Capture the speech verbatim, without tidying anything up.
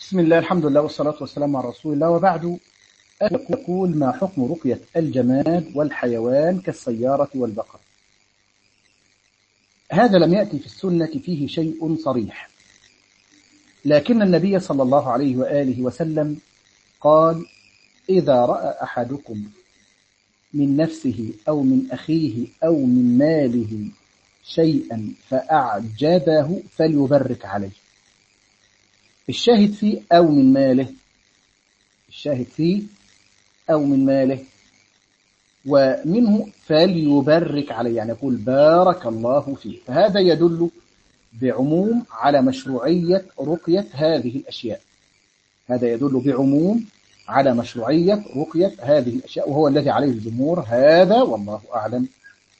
بسم الله، الحمد لله، والصلاة والسلام على رسول الله، وبعد. يقول: ما حكم رقية الجماد والحيوان كالسيارة والبقر؟ هذا لم يأتي في السنة فيه شيء صريح، لكن النبي صلى الله عليه وآله وسلم قال: إذا رأى أحدكم من نفسه أو من أخيه أو من ماله شيئا فأعجبه فليبرك عليه. الشاهد فيه أو من ماله، الشاهد فيه أو من ماله، ومنه فليبرك عليه، يعني يقول بارك الله فيه. فهذا يدل بعموم على مشروعية رقية هذه الأشياء، هذا يدل بعموم على مشروعية رقية هذه الأشياء، وهو الذي عليه الجمهور. هذا والله أعلم.